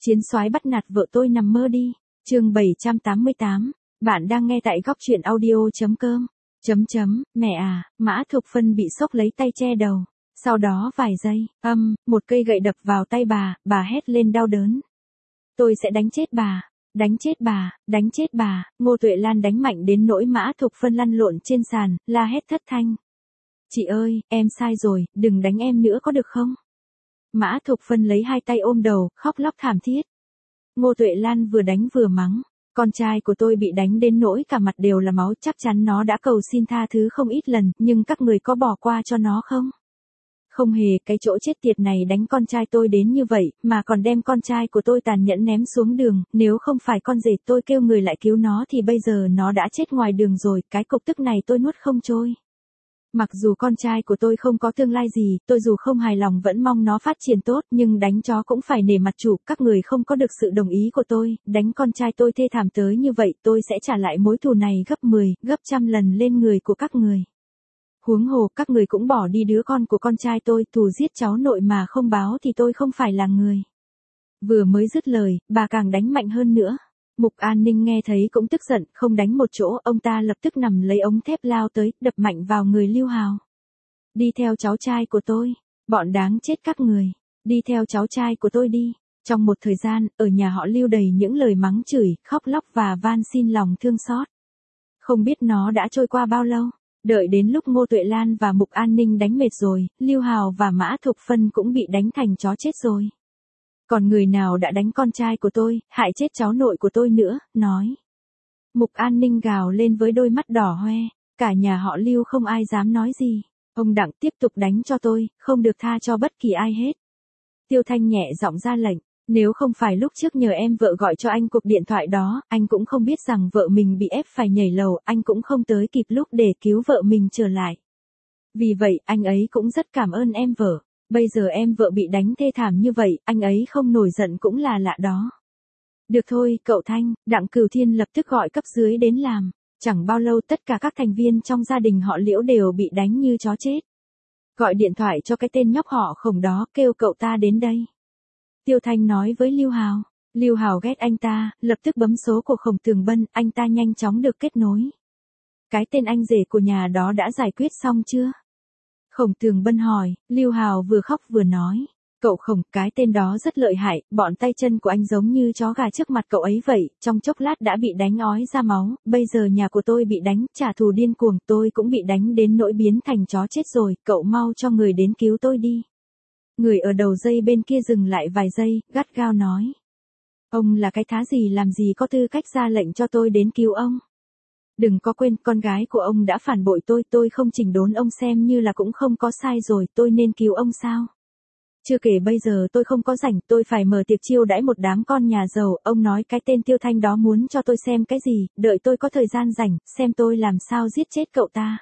Chiến soái bắt nạt vợ tôi nằm mơ đi. Chương 788. Bạn đang nghe tại góc truyện audio.com. Mẹ à, Mã Thục Phân bị sốc lấy tay che đầu. Sau đó vài giây, một cây gậy đập vào tay bà hét lên đau đớn. Tôi sẽ đánh chết bà. Đánh chết bà, đánh chết bà. Ngô Tuệ Lan đánh mạnh đến nỗi Mã Thục Phân lăn lộn trên sàn, la hét thất thanh. Chị ơi, em sai rồi, đừng đánh em nữa có được không? Mã Thục Phân lấy hai tay ôm đầu, khóc lóc thảm thiết. Ngô Tuệ Lan vừa đánh vừa mắng. Con trai của tôi bị đánh đến nỗi cả mặt đều là máu, chắc chắn nó đã cầu xin tha thứ không ít lần, nhưng các người có bỏ qua cho nó không? Không hề, cái chỗ chết tiệt này đánh con trai tôi đến như vậy, mà còn đem con trai của tôi tàn nhẫn ném xuống đường, nếu không phải con rể tôi kêu người lại cứu nó thì bây giờ nó đã chết ngoài đường rồi, cái cục tức này tôi nuốt không trôi. Mặc dù con trai của tôi không có tương lai gì, tôi dù không hài lòng vẫn mong nó phát triển tốt, nhưng đánh chó cũng phải nể mặt chủ, các người không có được sự đồng ý của tôi, đánh con trai tôi thê thảm tới như vậy, tôi sẽ trả lại mối thù này gấp 10, gấp trăm lần lên người của các người. Huống hồ, các người cũng bỏ đi đứa con của con trai tôi, thù giết cháu nội mà không báo thì tôi không phải là người. Vừa mới dứt lời, bà càng đánh mạnh hơn nữa. Mục An Ninh nghe thấy cũng tức giận, không đánh một chỗ, ông ta lập tức nằm lấy ống thép lao tới, đập mạnh vào người Lưu Hào. Đi theo cháu trai của tôi, bọn đáng chết các người, đi theo cháu trai của tôi đi. Trong một thời gian, ở nhà họ Lưu đầy những lời mắng chửi, khóc lóc và van xin lòng thương xót. Không biết nó đã trôi qua bao lâu, đợi đến lúc Ngô Tuệ Lan và Mục An Ninh đánh mệt rồi, Lưu Hào và Mã Thục Phân cũng bị đánh thành chó chết rồi. Còn người nào đã đánh con trai của tôi, hại chết cháu nội của tôi nữa, nói. Mục An Ninh gào lên với đôi mắt đỏ hoe, cả nhà họ Lưu không ai dám nói gì. Ông Đặng tiếp tục đánh cho tôi, không được tha cho bất kỳ ai hết. Tiêu Thanh nhẹ giọng ra lệnh, nếu không phải lúc trước nhờ em vợ gọi cho anh cuộc điện thoại đó, anh cũng không biết rằng vợ mình bị ép phải nhảy lầu, anh cũng không tới kịp lúc để cứu vợ mình trở lại. Vì vậy, anh ấy cũng rất cảm ơn em vợ. Bây giờ em vợ bị đánh thê thảm như vậy, anh ấy không nổi giận cũng là lạ đó. Được thôi, cậu Thanh, Đặng Cửu Thiên lập tức gọi cấp dưới đến làm. Chẳng bao lâu tất cả các thành viên trong gia đình họ Liễu đều bị đánh như chó chết. Gọi điện thoại cho cái tên nhóc họ Khổng đó, kêu cậu ta đến đây. Tiêu Thanh nói với Lưu Hào. Lưu Hào ghét anh ta, lập tức bấm số của Khổng Tường Bân, anh ta nhanh chóng được kết nối. Cái tên anh rể của nhà đó đã giải quyết xong chưa? Khổng Tường Bân hỏi, Lưu Hào vừa khóc vừa nói. Cậu Khổng, cái tên đó rất lợi hại, bọn tay chân của anh giống như chó gà trước mặt cậu ấy vậy, trong chốc lát đã bị đánh ói ra máu, bây giờ nhà của tôi bị đánh, trả thù điên cuồng, tôi cũng bị đánh đến nỗi biến thành chó chết rồi, cậu mau cho người đến cứu tôi đi. Người ở đầu dây bên kia dừng lại vài giây, gắt gao nói. Ông là cái thá gì làm gì có tư cách ra lệnh cho tôi đến cứu ông. Đừng có quên, con gái của ông đã phản bội tôi không chỉnh đốn ông xem như là cũng không có sai rồi, tôi nên cứu ông sao? Chưa kể bây giờ tôi không có rảnh, tôi phải mở tiệc chiêu đãi một đám con nhà giàu, ông nói cái tên Tiêu Thanh đó muốn cho tôi xem cái gì, đợi tôi có thời gian rảnh, xem tôi làm sao giết chết cậu ta.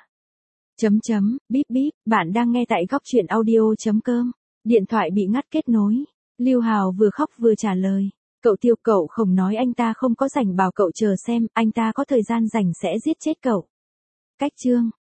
Bíp bíp, bạn đang nghe tại góc truyện audio.com. Điện thoại bị ngắt kết nối. Lưu Hào vừa khóc vừa trả lời. Cậu Tiêu, cậu Khổng nói anh ta không có rảnh, bảo cậu chờ xem, anh ta có thời gian rảnh sẽ giết chết cậu. Cách chương